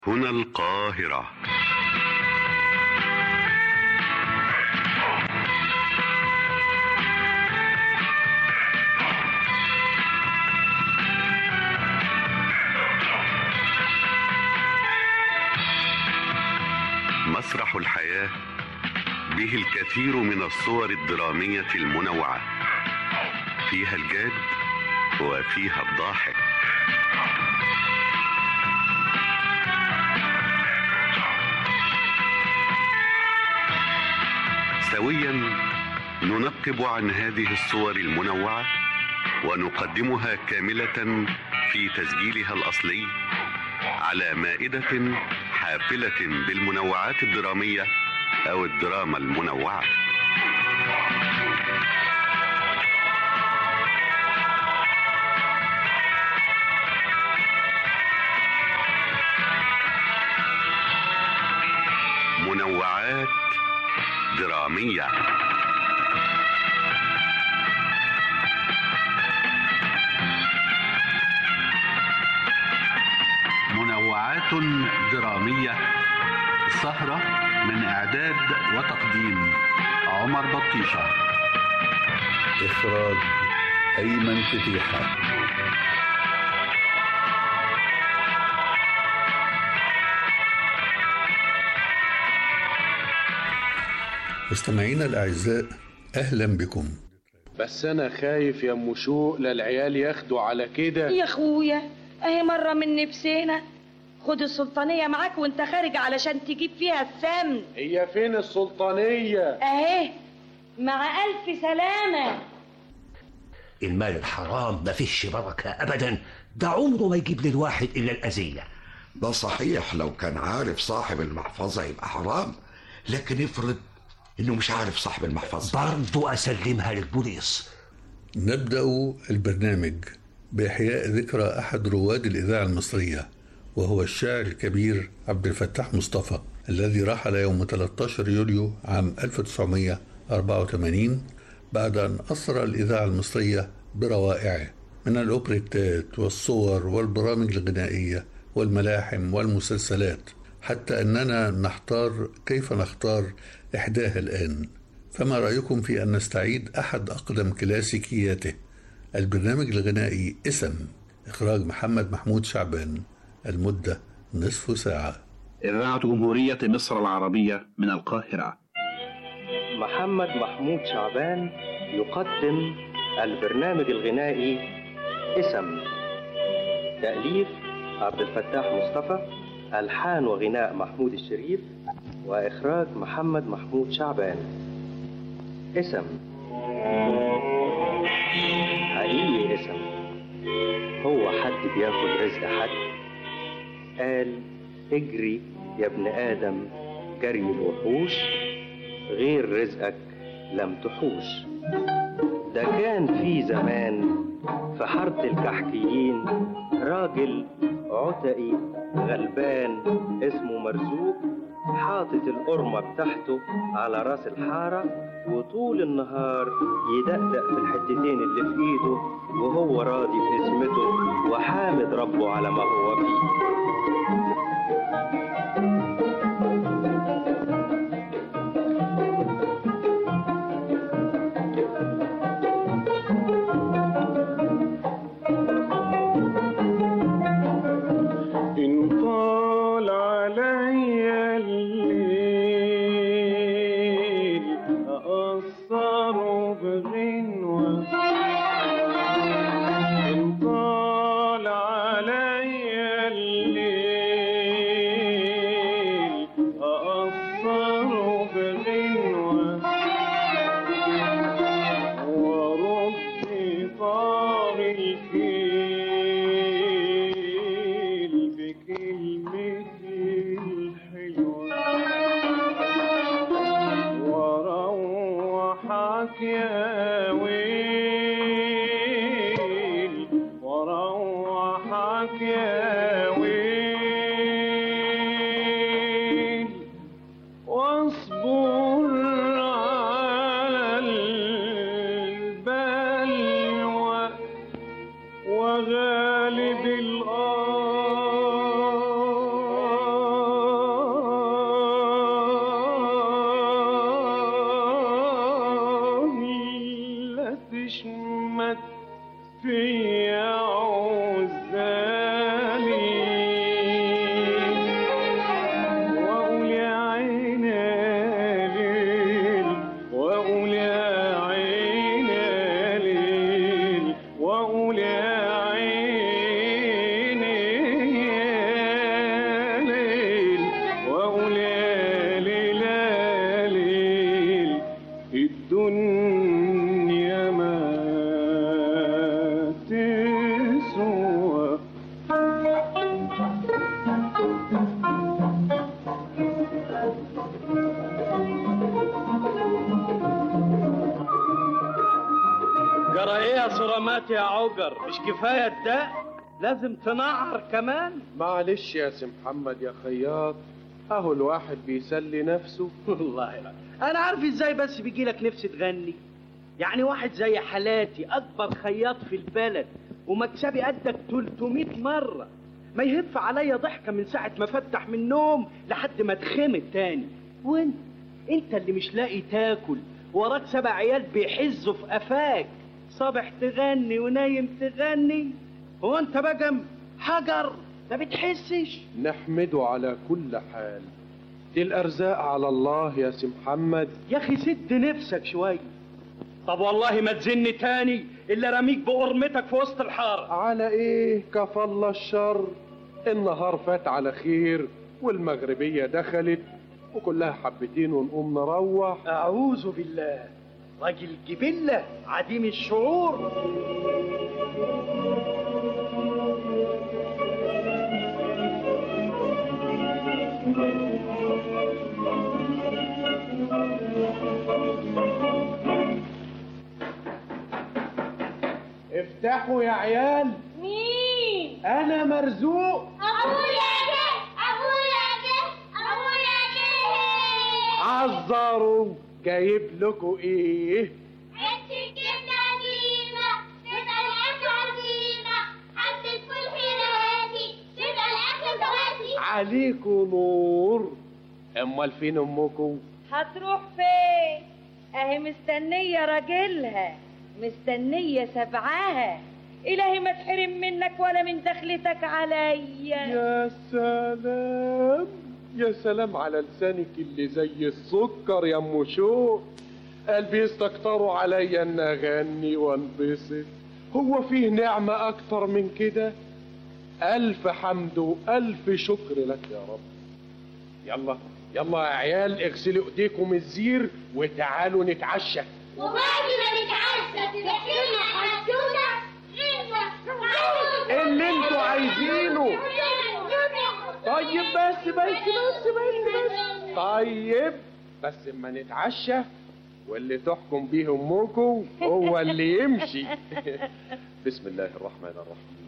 هنا القاهرة. مسرح الحياة به الكثير من الصور الدرامية المنوعة، فيها الجاد وفيها الضاحك. سويا ننقب عن هذه الصور المنوعة ونقدمها كاملة في تسجيلها الأصلي على مائدة حافلة بالمنوعات الدرامية أو الدراما المنوعة. منوعات درامية. منوعات درامية، سهرة من إعداد وتقديم عمر بطيشة، إخراج أيمن فتيحة. مستمعينا الأعزاء، أهلا بكم. بس أنا خايف يا أم شوق للعيال ياخدوا على كده. يا أخويا أهي مرة من نفسنا، خد السلطانية معاك وانت خارج علشان تجيب فيها السمن. هي فين السلطانية؟ أهي مع ألف سلامة. المال الحرام ما فيش بركة أبدا، ده عمره ما يجيب للواحد إلا الأذية. ده صحيح، لو كان عارف صاحب المحفظة يبقى حرام، لكن افرض إنه مش عارف صاحب المحفظة، برضو أسلمها للبوليس. نبدأ البرنامج بإحياء ذكرى أحد رواد الإذاعة المصرية، وهو الشاعر الكبير عبد الفتاح مصطفى، الذي رحل يوم 13 يوليو عام 1984 بعد أن أسرى الإذاعة المصرية بروائعه من الأوبريتات والصور والبرامج الغنائية والملاحم والمسلسلات، حتى أننا نحتار كيف نختار إحداها الآن. فما رأيكم في أن نستعيد أحد أقدم كلاسيكياته، البرنامج الغنائي اسم، إخراج محمد محمود شعبان، المدة نصف ساعة. إذاعة جمهورية مصر العربية من القاهرة. محمد محمود شعبان يقدم البرنامج الغنائي اسم، تأليف عبد الفتاح مصطفى، ألحان وغناء محمود الشريف، وإخراج محمد محمود شعبان. اسم حقيقي، اسم هو حد بياخد رزق حد؟ قال اجري يا ابن آدم جري الوحوش، غير رزقك لم تحوش. ده كان في زمان في حارة الكحكيين راجل عتقي غلبان اسمه مرزوق، حاطط القرمة بتاعته على راس الحارة، وطول النهار يدقدق في الحتتين اللي في ايده، وهو راضي باسمته وحامد ربه على ما هو فيه. جرى ايه يا صرامات يا عجر؟ مش كفايه الدق؟ لازم تنعر كمان؟ معلش يا سي محمد يا خياط، اهو الواحد بيسلي نفسه. والله لا انا عارف ازاي بس بيجيلك نفس تغني. يعني واحد زي حالاتي اكبر خياط في البلد ومكسبي قدك 300 مره، ما يهف عليا ضحكه من ساعه ما فتح من النوم لحد ما اتخمد تاني. انت اللي مش لاقي تاكل، وراك 7 عيال بيحزوا في قفاك، صبح تغني ونايم تغني. هو انت بقى حجر ما بتحسش؟ نحمده على كل حال، دي الارزاق على الله يا سي محمد. يا اخي سد نفسك شويه. طب والله ما تزني تاني الا رميك بقرمتك في وسط الحاره. على ايه؟ كفى الله الشر، النهار فات على خير والمغربيه دخلت وكلها حبتين ونقوم نروح. اعوذ بالله، راجل جبله عديم الشعور. افتحوا يا عيال. مين؟ انا مرزوق. ابويا جه، ابويا جه، ابويا جه. عذروا، جايب لكم ايه؟ عدت الجبنه قديمه، تبقى الاكل عزيمه، حبه فول حلواتي، تبقى الاكل دواتي. عليكوا نور. امال فين امكم؟ هتروح فين؟ اهي مستنيه راجلها، مستنيه سبعها. الهي ما تحرم منك ولا من دخلتك عليا. يا سلام يا سلام على لسانك اللي زي السكر يا ام شوق. قلبي يستكتروا عليا ان اغني وانبسط. هو فيه نعمه اكتر من كده؟ الف حمد والف شكر لك يا رب. يلا يلا يا عيال، اغسلوا ايديكم الزير وتعالوا نتعشى. وبعد ما نتعشى تحكي لنا حدوته اللي انتوا عايزينه. طيب بس طيب بس اما نتعشى واللي تحكم بيه امكم هو اللي يمشي. بسم الله الرحمن الرحيم.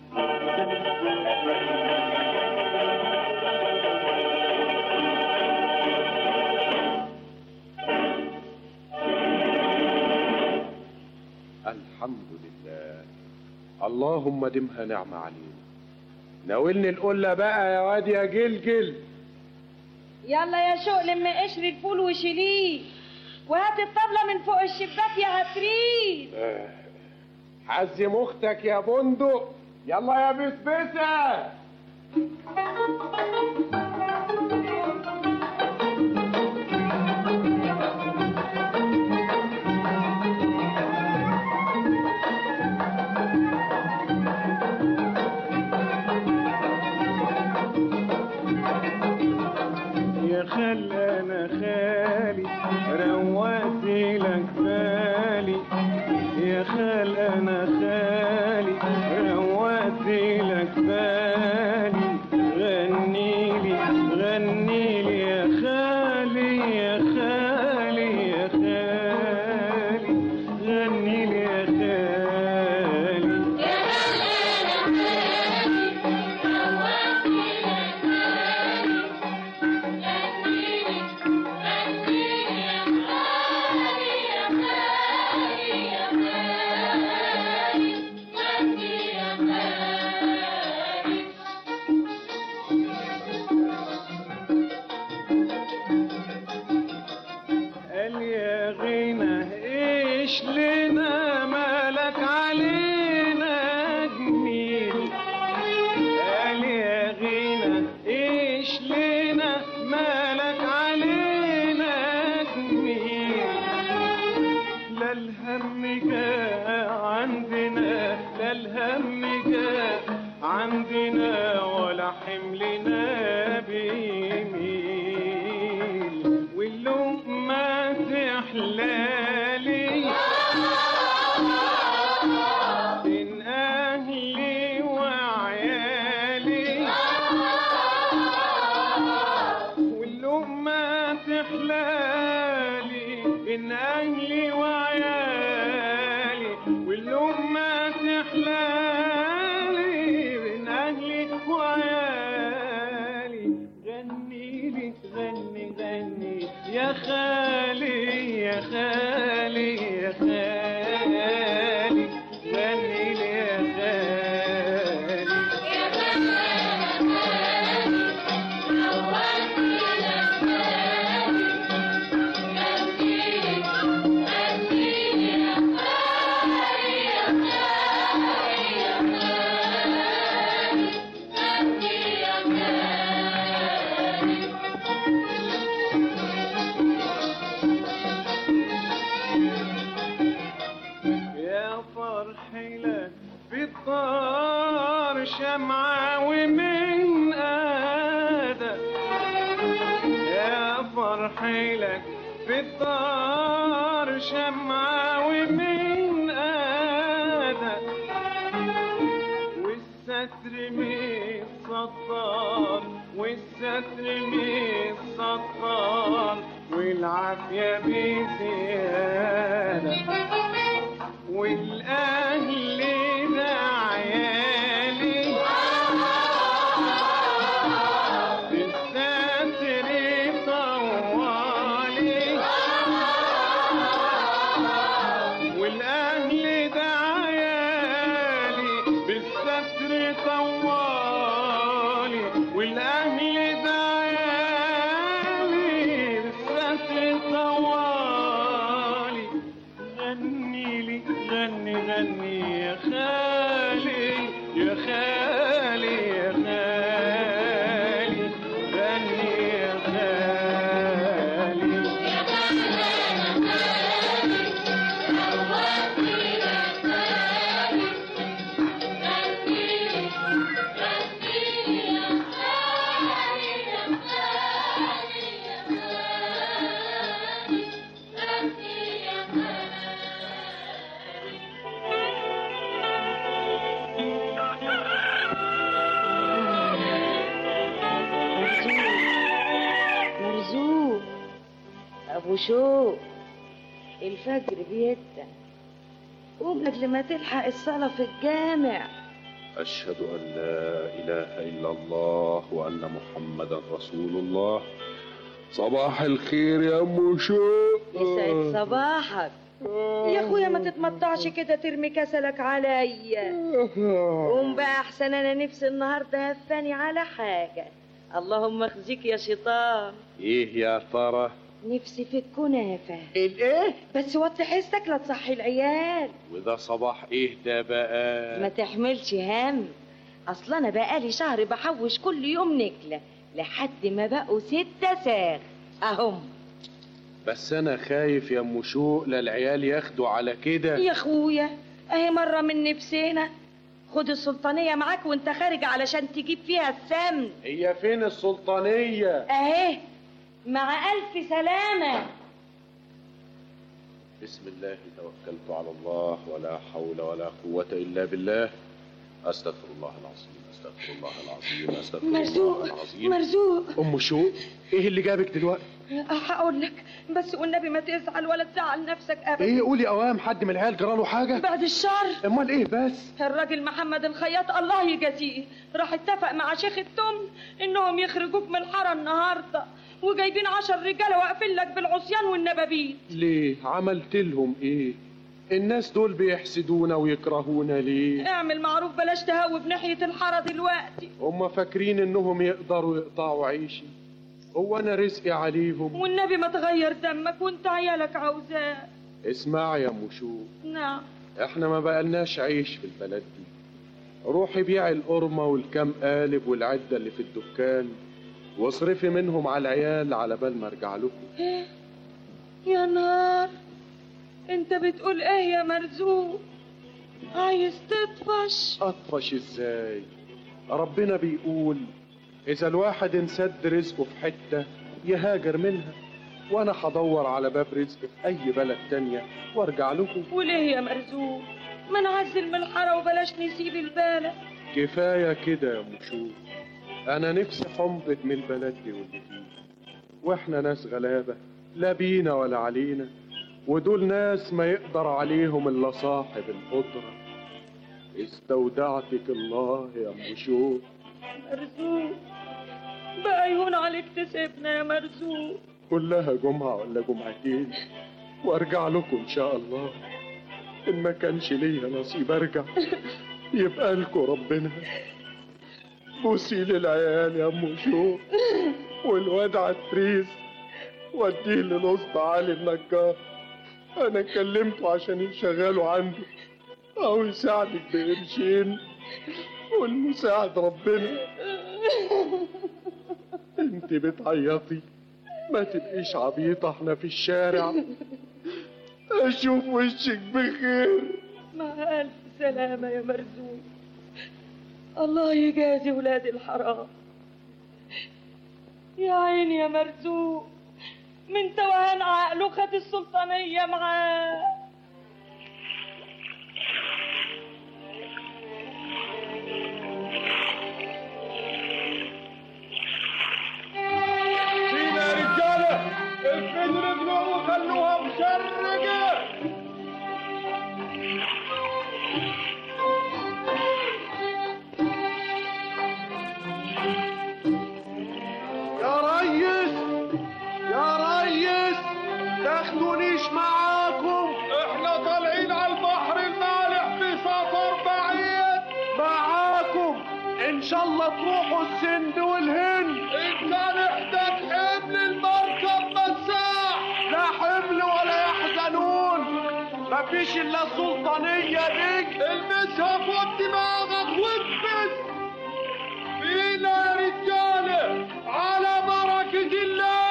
الحمد لله، اللهم دمها نعمة علينا. ناولني القلة بقى يا واد يا جلجل. يلا يا شوق لما قشر الفول وشيليه، وهات الطبلة من فوق الشباك يا هتريد. حزم اختك يا بندق. يلا يا بسبسة. يا خال انا خالي روقت لك بالي، يا خال انا خالي روقت لك بالي. غنيلي غنيلي يا خالي يا خالي يا خالي، غنيلي يا خالي. قال يا غنى ايش لنا مالك علينا جميل، قال يا غنى ايش لنا مالك علينا جميل. لا الهم جاء عندنا، لا الهم جاء عندنا ولا حملنا بيميل. واللقمة تحلالي بين أهلي وعيالي، واللقمة تحلالي بين أهلي وعيالي، شمعة ومن قادة يا فرحي لك في الدار شمعة ومن قادة والستر من السطار والستر من السطار والعافية بزيادة والأهل ده عيالي بالستر طوالي والأهل ده عيالي بالستر طوالي والأهل ده عيالي بالستر طوالي غني لي غني غني يا خالي يا خالي يا خالي غني يا خالي مرزوق ابو شوق الفجر بيدن قوم قبل ما تلحق الصلاة في الجامع. أشهد أن لا إله إلا الله وأن محمدا رسول الله. صباح الخير يا أم شوق. يسعد صباحك يا اخويا، ما تتمطعش كده ترمي كسلك عليا. قوم بقى احسن، انا نفسي النهارده هفاني على حاجه. اللهم اخزيك يا شيطان. إيه يا ترى؟ نفسي في الكنافه. الإيه؟ بس وطي حسك لا تصحي العيال. وده صباح إيه ده بقى؟ ما تحملش هم، اصل انا بقالي شهر بحوش كل يوم نكله لحد ما بقوا 6 ساغ اهم. بس أنا خايف يا أم شوق لا العيال ياخدوا على كده. يا اخويا اهي مره من نفسنا، خد السلطانيه معاك وانت خارج علشان تجيب فيها السمن. هي فين السلطانية؟ اهي مع الف سلامه. بسم الله توكلت على الله ولا حول ولا قوة إلا بالله. أستغفر الله العظيم أستغفر الله العظيم أستغفر مرزوق الله العظيم. مرزوق أم شوق إيه اللي جابك دلوقتي؟ هقول لك بس والنبي ما تزعل ولا تزعل نفسك ابدا. إيه قولي أوام، حد من العيال جراله حاجة؟ بعد الشر. أمال إيه بس؟ الراجل محمد الخياط الله يجازيه راح اتفق مع شيخ التمن انهم يخرجوك من الحاره النهارده، وجايبين 10 رجاله واقفين لك بالعصيان والنبابيت. ليه؟ عملت لهم إيه؟ الناس دول بيحسدونا ويكرهونا ليه؟ اعمل معروف بلاش تهوب ناحيه الحاره دلوقتي. هم فاكرين إنهم يقدروا يقطعوا عيشي؟ هو أنا رزقي عليهم؟ والنبي ما تغير دمك وانت عيالك عاوزاه. اسمع يا أم شوق، نعم. احنا ما بقالناش عيش في البلد دي. روحي بيعي القرمة والكام قالب والعدة اللي في الدكان واصرفي منهم على العيال على بال ما ارجع لكم. إيه؟ يا نار، انت بتقول ايه يا مرزوق؟ عايز تطفش؟ اطفش ازاي؟ ربنا بيقول اذا الواحد انسد رزقه في حتة يهاجر منها، وانا هدور على باب رزق في اي بلد تانية وارجع لكم. وليه يا مرزوق؟ ما نعزل من الحاره وبلاش نسيب البلد. كفاية كده يا ام شوق، انا نفسي حمضت من البلد دي واللي فيه، واحنا ناس غلابة لا بينا ولا علينا، ودول ناس ما يقدر عليهم الا صاحب القدرة. استودعتك الله يا ام شوق. مرزوق بقى يهون عليك تسيبنا يا مرزوق. كلها جمعة ولا جمعتين وارجع لكم ان شاء الله. ان ما كانش ليا نصيب ارجع يبقى لكم ربنا. بوسي للعيال يا ام شوق، والواد عتريس وديه للوسط علي النجار، انا كلمته عشان يشغله عنده او يساعدك بقرشين، والمساعد ربنا. انت بتعيطي، ما تبقيش عبيطة، احنا في الشارع. اشوف وشك بخير. مع الف سلامة يا مرزوق. الله يجازي ولاد الحرام. يا عيني يا مرزوق، من توهان عقله خد السلطانية معاه. فينا يا رجالة، الفجر اجلوا وخلوها مشرقة. يا ريس تاخدونيش معاكم، احنا طالعين على البحر المالح في سفر بعيد. معاكم ان شاء الله تروحوا السند والهند. ان كان احتاج حمل المركب مساح، لا حمل ولا يحزنون، مفيش الا السلطانية دي، المسها فوق دماغك واكبس. فينا يا رجالة على بركة الله.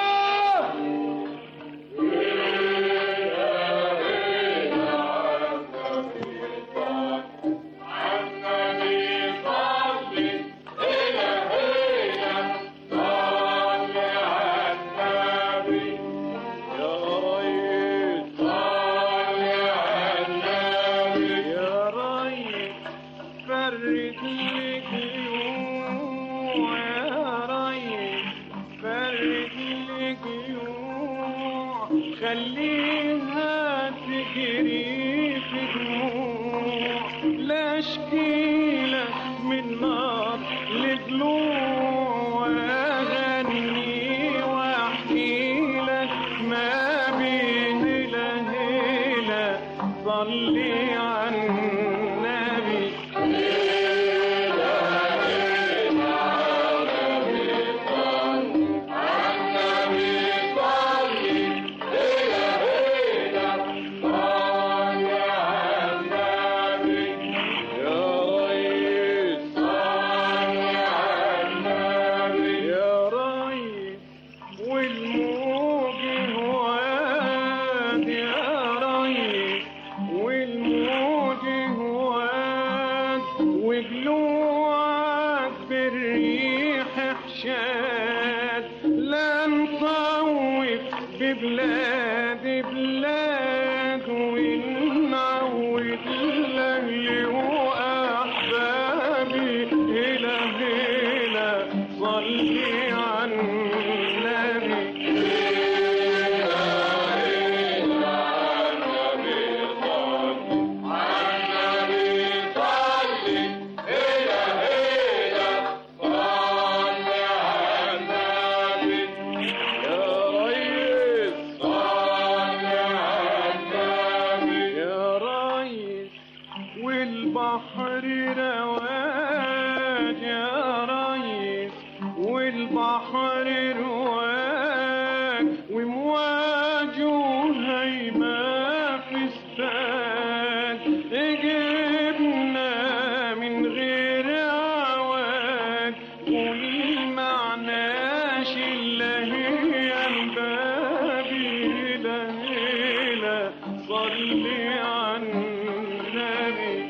خليها تجري في دموع، لا اشكيلك من نار لضلوع، اغني واحكي لك ما بين الهيلة. صلي على النبي. بلاد بلاد ونعود لأهلي وأحبابي. هلا هلا صلي على النبي. والبحر رواج يا ريس، والبحر رواج ومواجه هيما في استاد. جبنا من غير عواج والمعناش إلا هي البابي. لهيلة صلي على النبي.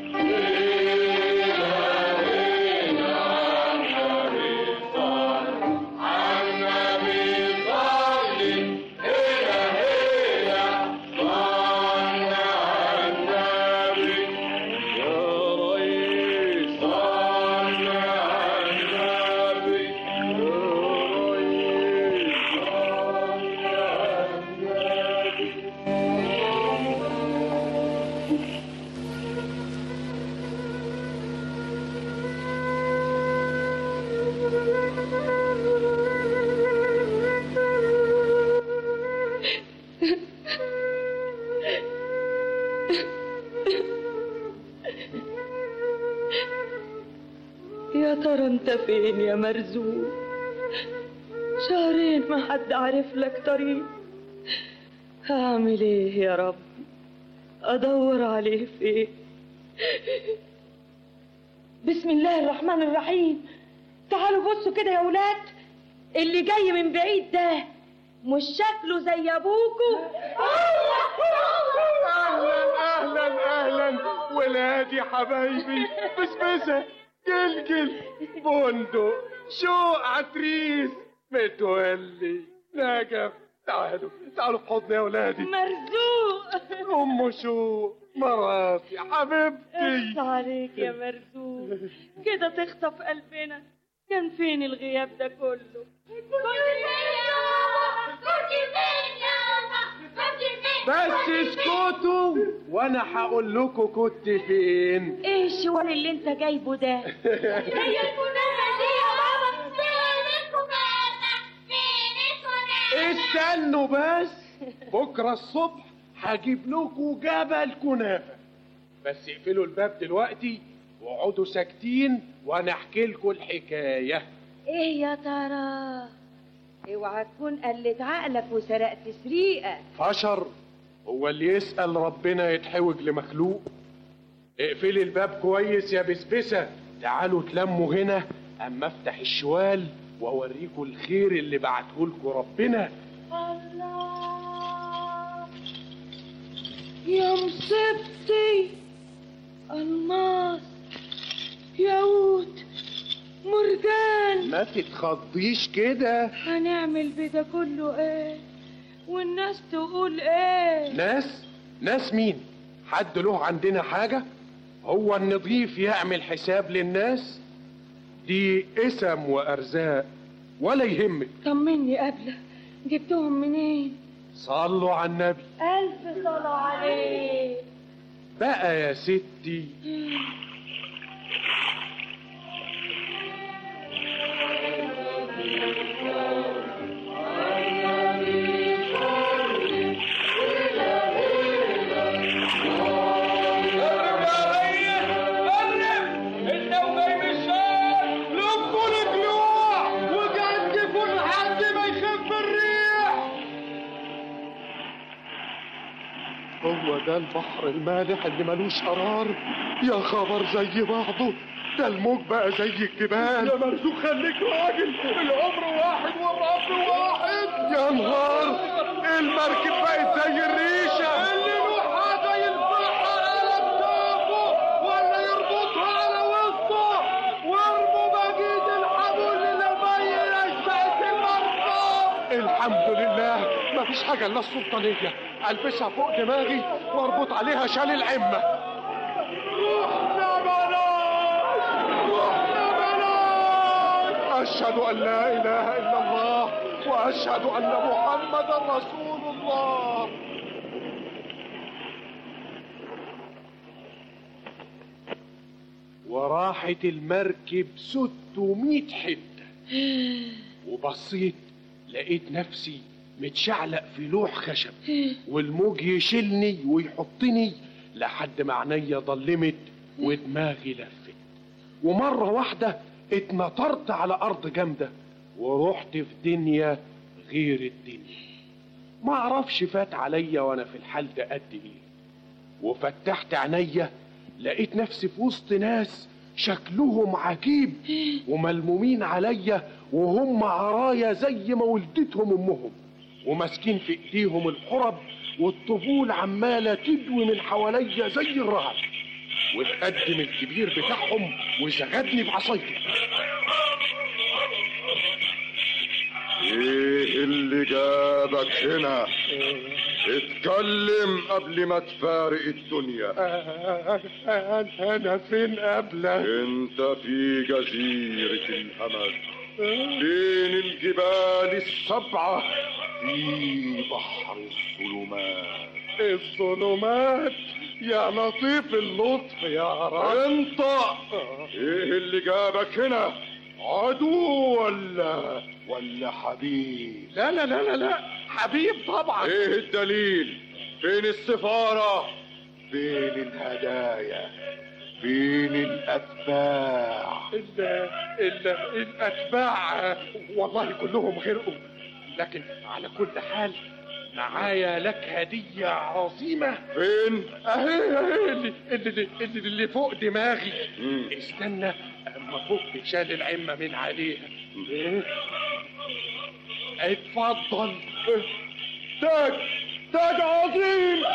يا ترى انت فين يا مرزوق؟ شهرين ما حد عارف لك طريق. هعمل ايه يا رب؟ ادور عليه فين؟ بسم الله الرحمن الرحيم. تعالوا بصوا كده يا ولاد، اللي جاي من بعيد ده مش شكله زي ابوكوا؟ اهلا اهلا اهلا ولادي حبايبي. بسبسه جلجل، بندق، شوق، عتريس، متولي، نجف. تعالوا في حضني يا ولادي. مرزوق، ام شوق، مراتي، حبيبتي. اخس عليك يا مرزوق، كده تخطف قلبنا. كان فين الغياب ده كله؟ بس اسكتوا وانا هقول لكم كنت فين. ايه الشوال اللي انت جايبه ده؟ هي الكنافه دي يا بابا؟ فين الكنافه؟ فين الكنافه؟ استنوا بس، بكره الصبح هجيب لكم جبل كنافه. بس اقفلوا الباب دلوقتي واقعدوا ساكتين وانا احكي لكم الحكايه. ايه يا ترى؟ اوعى تكون قلت عقلك وسرقت سريقه. فشر، هو اللي يسأل ربنا يتحوج لمخلوق. اقفلي الباب كويس يا بسبسة. تعالوا تلموا هنا اما افتح الشوال واوريكم الخير اللي بعتهولكم ربنا. الله يا مصيبتي، الماس، ياقوت، مرجان. ما تتخضيش كده. هنعمل بده كله ايه؟ والناس تقول ايه؟ ناس مين؟ حد له عندنا حاجة؟ هو النظيف يعمل حساب للناس؟ دي اسم وارزاق، ولا يهمك. طمني قبله، جبتهم منين؟ صلوا على النبي. ألف صلاة عليه. بقى يا ستي، هو ده البحر المالح اللي ملوش قرار؟ يا خبر زي بعضه، ده الموج بقى زي الجبال. يا مرزوق خليك راجل، العمر واحد والرب واحد. يا نهار، المركب بقت زي الريشه. اللي يروحها زي البحر على كتافه ولا يربطها على وسطه، وارموا بجيد الحبل للميه يشبعت المركب. الحمد لله مفيش حاجه الا السلطانيه. البسها فوق دماغي واربط عليها شال العمه. روحنا بلاش، روحنا بلاش. اشهد ان لا اله الا الله واشهد ان محمدا رسول الله. وراحت المركب 600 حته، وبصيت لقيت نفسي متشعلق في لوح خشب، والموج يشيلني ويحطني لحد ما عينيا ضلمت ودماغي لفت، ومرة واحدة اتنطرت على أرض جامدة ورحت في دنيا غير الدنيا. ما اعرفش فات عليا وانا في الحال ده قد ايه. وفتحت عينيا لقيت نفسي في وسط ناس شكلهم عجيب وملمومين عليا وهم عرايا زي ما ولدتهم امهم، وماسكين في ايديهم الحرب والطبول عماله تدوي من حواليا زي الرعد. واتقدم الكبير بتاعهم وزغدني بعصايته. ايه اللي جابك هنا؟ اتكلم قبل ما تفارق الدنيا. انا فين قبلك؟ انت في جزيرة الهمج بين الجبال السبعة في بحر الظلمات. الظلمات يا لطيف اللطف يا رب. انت ايه اللي جابك هنا؟ عدو ولا حبيب؟ لا لا لا لا لا، حبيب طبعا. ايه الدليل؟ فين السفارة؟ فين الهدايا؟ فين الاتباع؟ الاتباع والله كلهم غرقوا، لكن على كل حال معايا لك هدية عظيمة. فين؟ اهي اللي فوق دماغي. استنى اما فك شال العمة من عليها. اتفضل. تاج عظيم.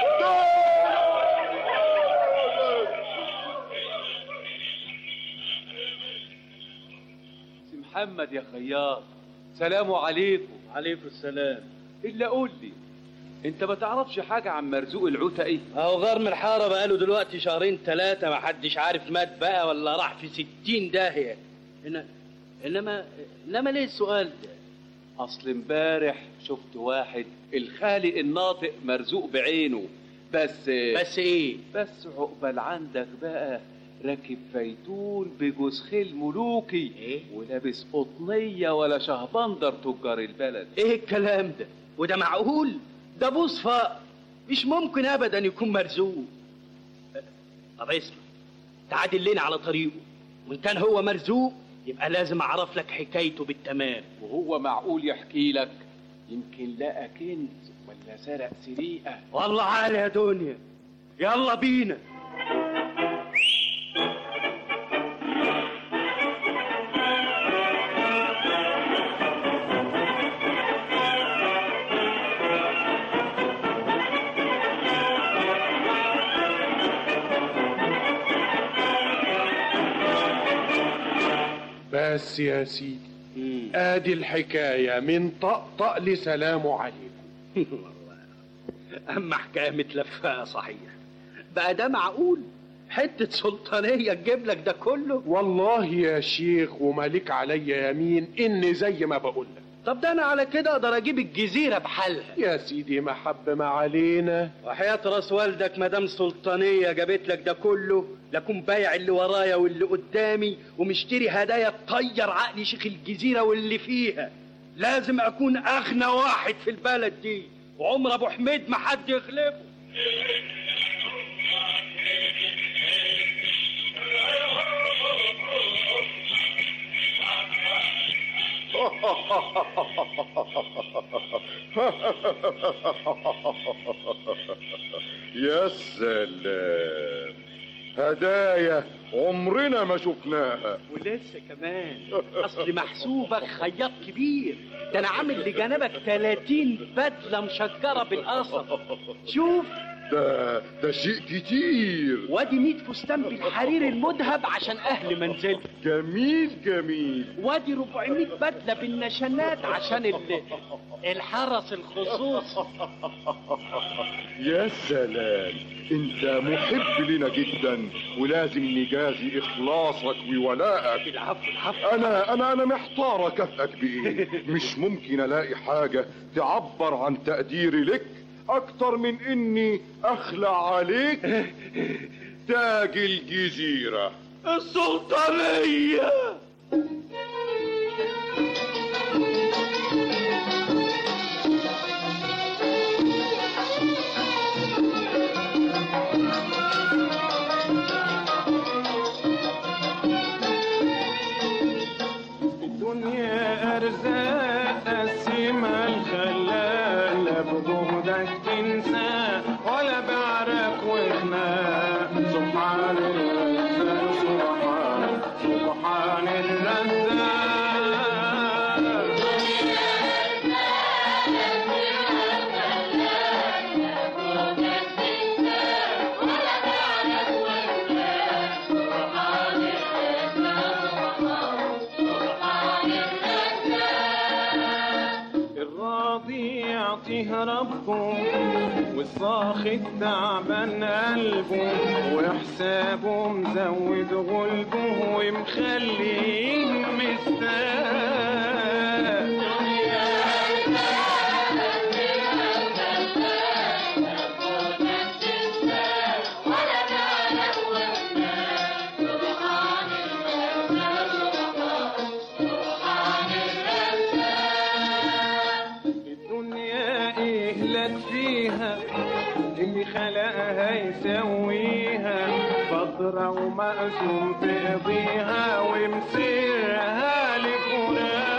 محمد يا خياط، سلام عليكم. عليكم السلام. إلا قول لي، انت ما تعرفش حاجة عن مرزوق العتقي؟ اهو غار من الحارة بقاله دلوقتي شهرين 3، ما حدش عارف مات بقى ولا راح في 60 داهية. انما ليه السؤال ده؟ اصل امبارح شفت واحد الخالق الناطق مرزوق بعينه، بس ايه؟ بس عقبال عندك بقى راكب فيتون بجوز خيل ملوكي إيه؟ ولابس قطنية ولا شهبندر تجار البلد. ايه الكلام ده؟ وده معقول؟ ده بوس فقر، مش ممكن ابدا يكون مرزوق. طب اسمع، تعادل لنا على طريقه، وان كان هو مرزوق يبقى لازم اعرف لك حكايته بالتمام. وهو معقول يحكي لك؟ يمكن لقى كنز ولا سرق سريقة. والله عالي يا دنيا، يلا بينا. بس يا سيدي، ادي الحكاية من طقطق لسلام عليكم. اما حكاية متلفقة صحيح. بقى ده معقول؟ حتة سلطانية تجيب لك ده كله؟ والله يا شيخ ومالك عليا يمين ان زي ما بقول لك. طب ده انا على كده اقدر اجيب الجزيرة بحالها. يا سيدي محب ما علينا. وحياة راس والدك مدام سلطانية جابت لك ده كله، لكن بايع اللي ورايا واللي قدامي ومشتري هدايا تطير عقلي شيخ الجزيرة واللي فيها. لازم اكون اغنى واحد في البلد دي، وعمر ابو حميد ما حد يغلبه. يا سلام، هدايا عمرنا ما شفناها. ولسه كمان اصل محسوبك خياط كبير، ده انا عامل لجنبك 30 بدله مشجره بالقصب. شوف ده شيء كتير. وادي 100 فستان بالحرير المذهب عشان اهل منزلي. جميل جميل. وادي 400 بدله بالنشانات عشان الحرس الخصوصي. يا سلام، انت محب لنا جدا ولازم نجازي اخلاصك وولائك. العفو. انا محتار اكافئك بايه. مش ممكن الاقي حاجه تعبر عن تقديري لك اكتر من اني اخلع عليك تاج الجزيره السلطانيه. الدنيا ارزاق قسمها الخلال، لا بجهدك تنسى ولا بعرك وخناق. سبحان الرزاق سبحان الرزاق. يعطيه ربكم والصاخد تعبان قلبه، وحسابه مزود غلبه ومخليه مستاء. فيها اللي خلقها يسويها، فترة ومقسوم تقضيها ومسيرها لفراق.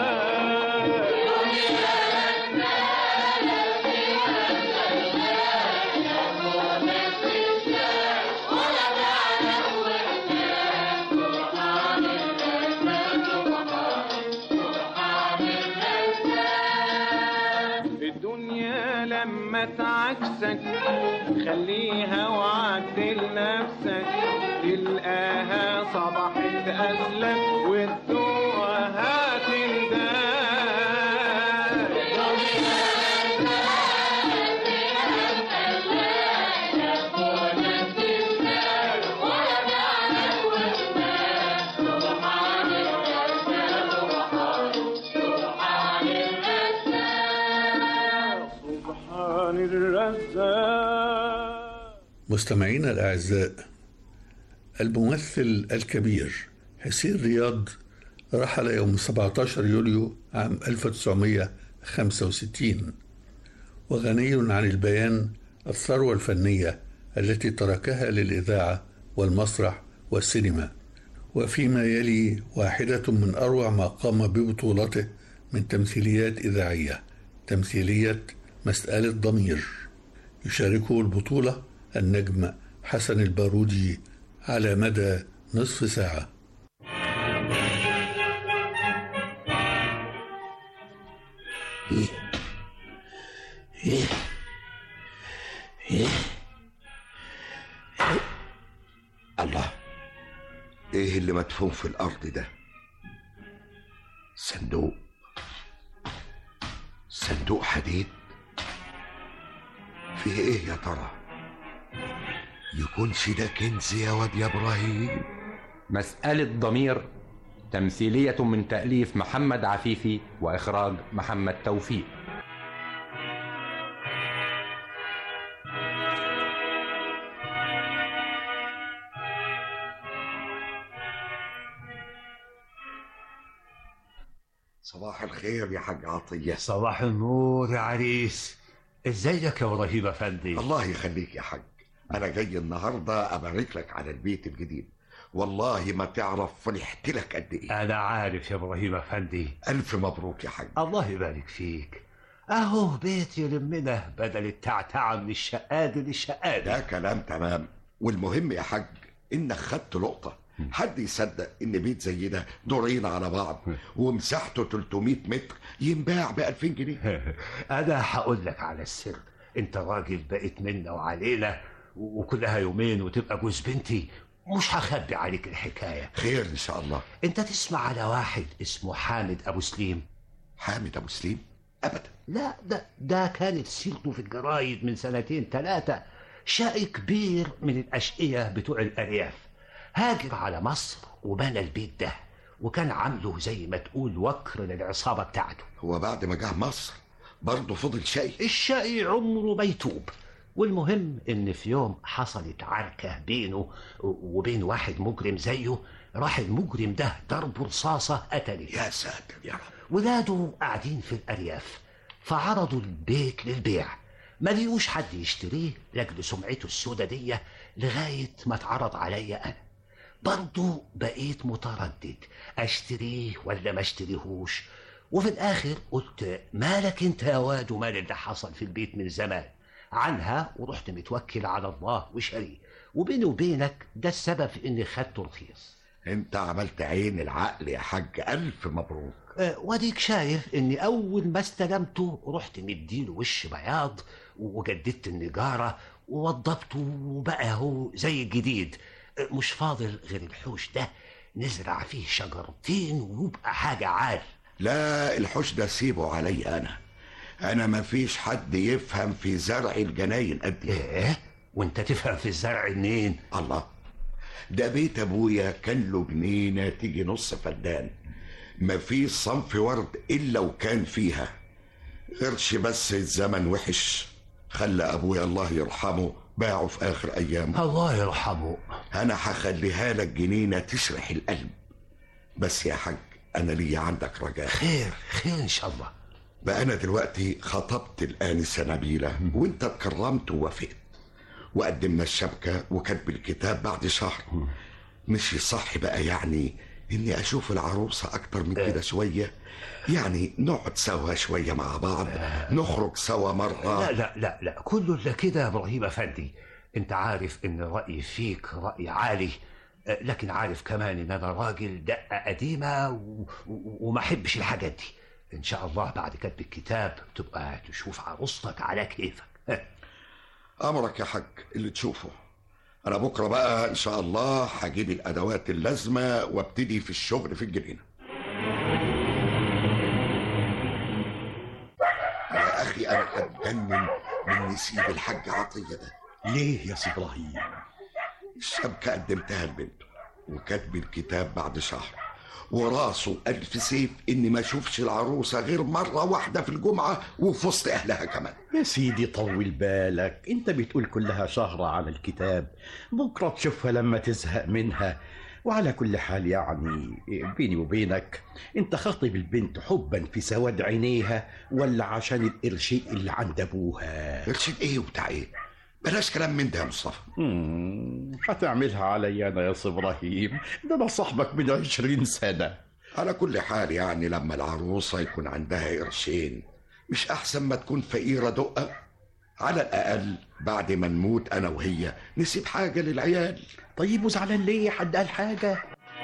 لما تعكسك خليها وعدل نفسك، تلقاها صبحت أزلك وتدوقها الرحمن الرزاق. مستمعينا الأعزاء، الممثل الكبير حسين رياض رحل يوم 17 يوليو عام 1965، وغني عن البيان الثروة الفنية التي تركها للإذاعة والمسرح والسينما. وفيما يلي واحدة من أروع ما قام ببطولته من تمثيليات إذاعية، تمثيلية مسألة ضمير، يشاركه البطولة النجم حسن البارودي على مدى نصف ساعة. الله، ايه اللي مدفون في الارض ده؟ صندوق حديد. فيه ايه يا ترى؟ يكونش ده كنز يا واد يا ابراهيم؟ مسألة ضمير، تمثيلية من تأليف محمد عفيفي وإخراج محمد توفيق. صباح الخير يا حاج عطية. صباح النور يا عريس، ازيك يا ابراهيم افندي؟ الله يخليك يا حاج، انا جاي النهارده ابارك لك على البيت الجديد، والله ما تعرف فرحت لك قد ايه. انا عارف يا ابراهيم افندي. الف مبروك يا حاج. الله يبارك فيك. اهو بيت يلمنا بدل التعتعه من الشقاد للشقاد. ده كلام تمام، والمهم يا حاج انك خدت لقطه. حد يصدق ان بيت زي ده دورين على بعض ومساحته 300 متر ينباع ب 2000 جنيه؟ انا هقول لك على السر، انت راجل بقيت منا وعلينا وكلها يومين وتبقى جوز بنتي، مش هخبي عليك الحكايه. خير ان شاء الله. انت تسمع على واحد اسمه حامد ابو سليم؟ حامد ابو سليم؟ ابدا. لا، ده كانت سيرته في الجرايد من 2-3 سنين. شقي كبير من الاشقيه بتوع الارياف، هاجر على مصر وبنى البيت ده، وكان عامله زي ما تقول وكر للعصابة بتاعته. هو بعد ما جه مصر برضه فضل شقي؟ الشقي عمره ما يتوب. والمهم ان في يوم حصلت عركة بينه وبين واحد مجرم زيه، راح المجرم ده ضرب رصاصة قتله. يا ساتر يا رب. ولاده قاعدين في الأرياف، فعرضوا البيت للبيع، ما لقوش حد يشتريه لاجل سمعته السودة دي، لغاية ما اتعرض عليا أنا. برضو بقيت متردد اشتريه ولا ما اشتريهوش، وفي الاخر قلت مالك انت يا واد ومال اللي حصل في البيت من زمان عنها، ورحت متوكل على الله وشاريه. وبيني وبينك ده السبب في اني خدته رخيص. انت عملت عين العقل يا حاج، الف مبروك. واديك شايف اني اول ما استلمته رحت مديله وش بياض وجددت النجارة ووضبته وبقى هو زي الجديد. مش فاضل غير الحوش ده نزرع فيه شجرتين ويبقى حاجة عال. لا، الحوش ده سيبه علي انا ما فيش حد يفهم في زرع الجناين قدي. ايه؟ وانت تفهم في الزرع منين؟ الله، ده بيت ابويا كان له جنينة تيجي نص فدان، ما فيش صنف ورد الا وكان فيها. غيرش بس الزمن وحش خلى ابويا الله يرحمه باعه في اخر ايامه. الله يرحمه. انا هخليها لك جنينة تشرح القلب. بس يا حاج انا ليا عندك رجاء. خير ان شاء الله. بقى انا دلوقتي خطبت الآنسة نبيلة وانت اتكرمت ووافقت، وقدمنا الشبكة وكتب الكتاب بعد شهر. مش صح بقى يعني اني اشوف العروسة اكتر من كده شوية؟ يعني نقعد سوا شوية مع بعض، نخرج سوا مرة. لا كله الا كده يا ابراهيم افندي. انت عارف ان رأيي فيك رأي عالي، لكن عارف كمان ان انا راجل دقة قديمة وما احبش الحاجات دي. ان شاء الله بعد كتب الكتاب تبقى تشوف عروستك على كيفك. امرك يا حاج اللي تشوفه. انا بكرة بقى ان شاء الله هجيب الادوات اللازمة وابتدي في الشغل في الجنينة. يا اخي انا هتجنن من نسيب الحاج عطية ده. ليه يا سي ابراهيم؟ الشبكة قدمتها لبنته وكتب الكتاب بعد شهر، وراسه 1000 سيف إني ما أشوفش العروسة غير مرة واحدة في الجمعة وفي وسط أهلها كمان. يا سيدي طول بالك، انت بتقول كلها شهرة على الكتاب، بكرة تشوفها لما تزهق منها. وعلى كل حال يعني بيني وبينك، انت خاطب البنت حبا في سواد عينيها ولا عشان القرشين اللي عند ابوها؟ قرشين ايه وبتاع ايه؟ بلاش كلام من ده يا مصطفى. هتعملها علي انا يا ابراهيم؟ ده انا صاحبك من 20 سنة. على كل حال يعني لما العروسة يكون عندها قرشين مش احسن ما تكون فقيرة دقة؟ على الاقل بعد ما نموت انا وهي نسيب حاجة للعيال. طيب وزعلان ليه؟ حد قال حاجة؟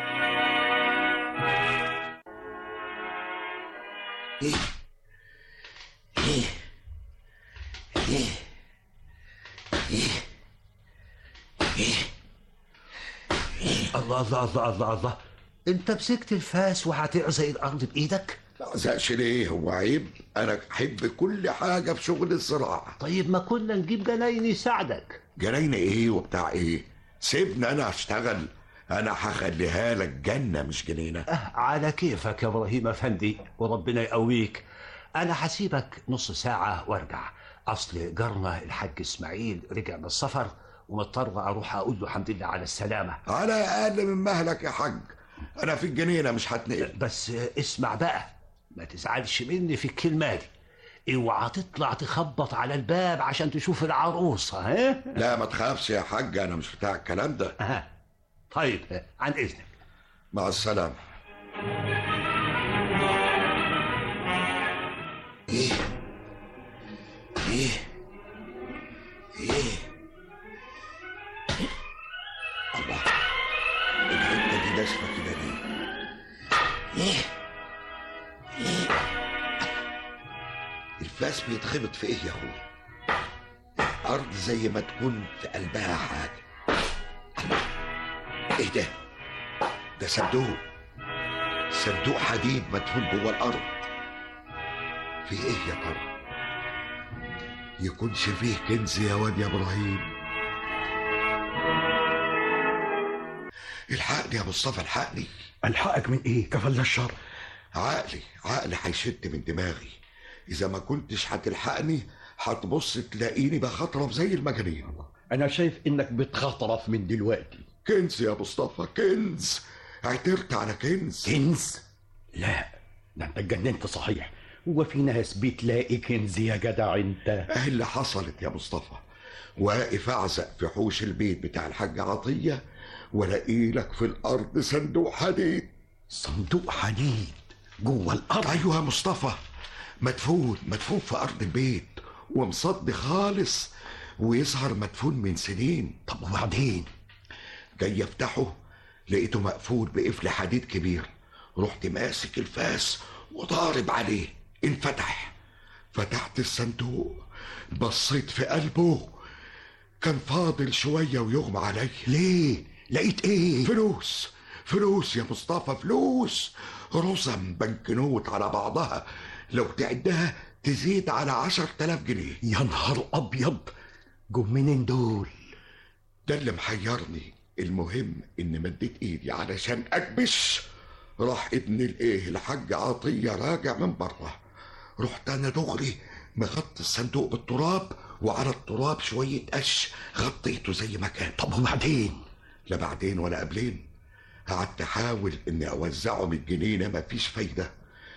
ايه ايه ايه ايه ايه الله الله الله الله الله، انت مسكت الفاس وهتعزق الارض بايدك؟ ما عزقش ليه؟ هو عيب؟ انا احب كل حاجة في شغل الزراعة. طيب ما كنا نجيب جناين يساعدك. جناين ايه وبتاع ايه؟ سيبني انا اشتغل، انا هخليها لك جنة مش جنينة. على كيفك يا ابراهيم افندي وربنا يقويك. انا هسيبك نص ساعة وارجع، اصل جارنا الحاج اسماعيل رجع من السفر ومضطر اروح اقول له الحمد لله على السلامة. على اقل من مهلك يا حاج، انا في الجنينة مش هتنقل. بس اسمع بقى، ما تزعلش مني في الكلمة دي، اوعى تطلع تخبط على الباب عشان تشوف العروسة. ها؟ لا ما تخافش يا حاج، انا مش بتاع الكلام ده. طيب عن اذنك. مع السلامة. ايه ايه ايه الله، الحتة دي ناشفة كده ليه؟ ايه ايه الفاس بيتخبط في ايه يا اخويا؟ الارض زي ما تكون في قلبها حاجة. ايه ده؟ ده صندوق، صندوق حديد مدفون جوه الارض. في ايه يا ترى؟ يكونش فيه كنز يا واد يا ابراهيم؟ الحقني يا مصطفى، الحقني. الحقك من ايه؟ كفل الشر. عقلي هيشد من دماغي. اذا ما كنتش هتلحقني هتبص تلاقيني بخطرف زي المجانين. انا شايف انك بتخطرف من دلوقتي. كنز يا مصطفى، كنز. اعترت على كنز. كنز؟ لا، ده انت اتجننت صحيح. هو في ناس بتلاقي كنز يا جدع انت؟ ايه اللي حصلت يا مصطفى؟ واقف اعزق في حوش البيت بتاع الحاج عطية ولاقي لك في الارض صندوق حديد. صندوق حديد جوه الارض؟ ايوه يا مصطفى، مدفون في ارض البيت ومصدي خالص، ويظهر مدفون من سنين. طب وبعدين؟ جاي افتحه لقيته مقفول بقفل حديد كبير، رحت ماسك الفاس وضارب عليه، انفتح. فتحت الصندوق، بصيت في قلبه، كان فاضل شوية ويغمى علي. ليه؟ لقيت ايه؟ فلوس يا مصطفى، فلوس رزم بنكنوت على بعضها، لو تعدها تزيد على 10,000 جنيه. يا نهار ابيض، جم منين دول؟ ده اللي محيرني. المهم ان مديت ايدي علشان اكبش، راح ابن الايه الحاج عطية راجع من بره. رحت انا دغري مغطي الصندوق بالتراب، وعلى التراب شوية قش غطيته زي ما كان. طب وبعدين؟ لا بعدين ولا قبلين. قعدت احاول اني اوزعه من الجنينة، مفيش فايدة.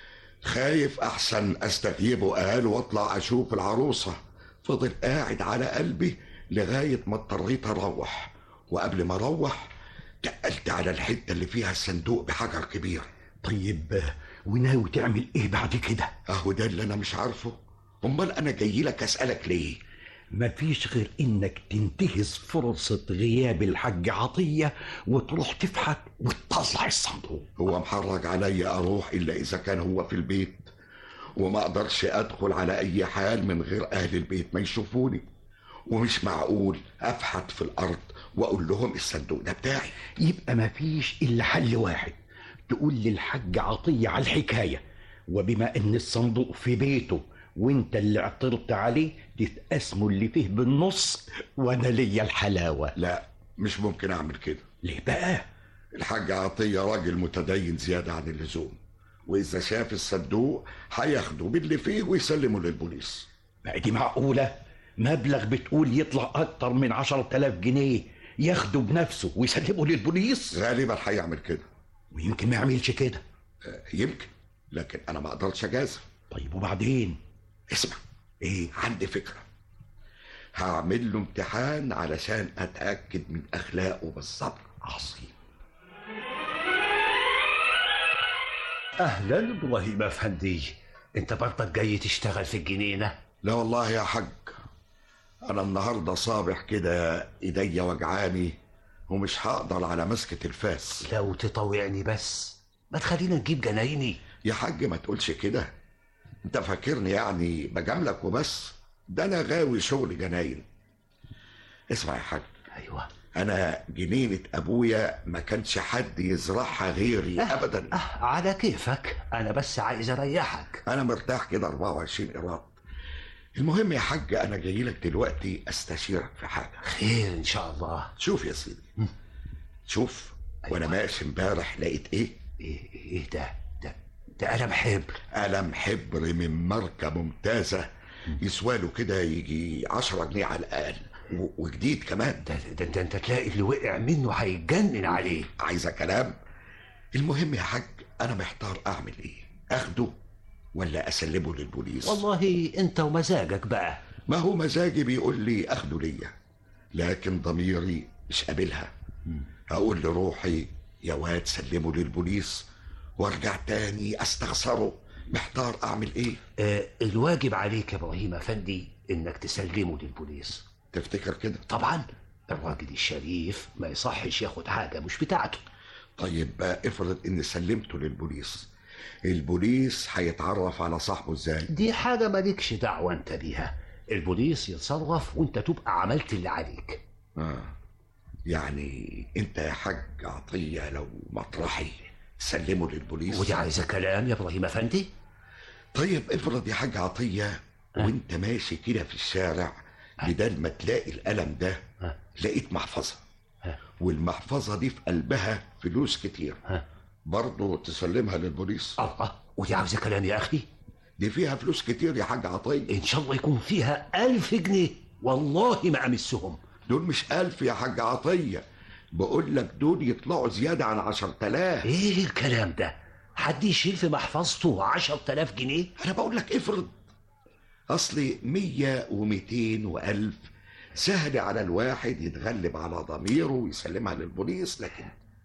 خايف احسن استغيبه قال واطلع اشوف العروسة. فضل قاعد على قلبي لغاية ما اضطريت اروح، وقبل ما اروح تقلت على الحتة اللي فيها الصندوق بحجر كبير. طيب وناوي تعمل ايه بعد كده؟ اهو ده اللي انا مش عارفه. امال انا جاي لك اسألك ليه؟ مفيش غير انك تنتهز فرصة غياب الحاج عطية وتروح تفحت وتطلع الصندوق. هو محرج عليا اروح الا اذا كان هو في البيت، وما اقدرش ادخل على اي حال من غير اهل البيت ما يشوفوني، ومش معقول افحت في الارض واقول لهم الصندوق ده بتاعي. يبقى مفيش الا حل واحد، تقول للحاج عطية على الحكاية، وبما ان الصندوق في بيته وانت اللي اعترضت عليه تتقسموا اللي فيه بالنص وانا ليا الحلاوة. لا مش ممكن اعمل كده. ليه بقى؟ الحاج عطية راجل متدين زيادة عن اللزوم، وإذا شاف الصندوق هياخده باللي فيه ويسلمه للبوليس. بقى دي معقولة؟ مبلغ بتقول يطلع أكتر من 10,000 جنيه ياخده بنفسه ويسلمه للبوليس؟ غالبا هيعمل كده، ويمكن ما يعملش كده. يمكن، لكن أنا ما أقدرش أجازف. طيب وبعدين؟ اسمع، إيه، عندي فكرة. هعمل له امتحان علشان أتأكد من أخلاقه بالصبر. عظيم. أهلا إبراهيم أفندي، أنت برضك جاي تشتغل في الجنينة؟ لا والله يا حاج، أنا النهاردة صابح كده إيديا وجعاني ومش هقدر على مسكة الفاس. لو تطوعني بس، ما تخلينا نجيب جنايني. يا حاج ما تقولش كده، أنت فاكرني يعني بجاملك وبس؟ ده أنا غاوي شغل جناين. اسمع يا حاج. أيوة. أنا جنينة أبويا ما كانش حد يزرعها غيري أبدا. على كيفك، أنا بس عايز أريحك. أنا مرتاح كده 24 قيراط. المهم يا حاج، أنا جاي لك دلوقتي أستشيرك في حاجة. خير إن شاء الله. شوف يا سيدي، شوف. أيوة. وأنا ماشي امبارح لقيت إيه؟ إيه ده قلم حبر. قلم حبر من ماركة ممتازة، يسواله كده يجي 10 جنيه على الأقل، وجديد كمان. ده انت تلاقي اللي وقع منه هيتجنن عليه. عايزة كلام. المهم يا حاج، أنا محتار أعمل إيه، أخده ولا أسلمه للبوليس؟ والله أنت ومزاجك بقى. ما هو مزاجي بيقول لي أخده ليا، لكن ضميري مش قابلها. هقول لروحي يا واد سلمه للبوليس وارجع تاني استخسره. محتار أعمل إيه؟ الواجب عليك يا إبراهيم أفندي إنك تسلمه للبوليس. تفتكر كده؟ طبعا، الراجل الشريف ما يصحش ياخد حاجة مش بتاعته. طيب افرض إني سلمته للبوليس، البوليس هيتعرف على صاحبه ازاي؟ دي حاجة مالكش دعوة انت بيها، البوليس يتصرف وانت تبقى عملت اللي عليك. يعني انت يا حاج عطية لو مطرحي سلمه للبوليس؟ ودي عايزة كلام يا ابراهيم افندي. طيب افرض يا حاج عطية وانت ماشي كده في الشارع، بدل ما تلاقي القلم ده لقيت محفظة، والمحفظة دي في قلبها فلوس كتير، برضه تسلمها للبوليس؟ الله، ودي عاوزة كلام يا أخي. دي فيها فلوس كتير يا حاج عطية. إن شاء الله يكون فيها 1000 جنيه، والله ما أمسهم. دول مش 1000 يا حاج عطية، بقول لك دول يطلعوا زيادة عن 10,000. إيه الكلام ده؟ حد يشيل في محفظته 10,000 جنيه؟ أنا بقول لك افرض. أصلي 100 و200 و1000 سهل على الواحد يتغلب على ضميره ويسلمها للبوليس، لكن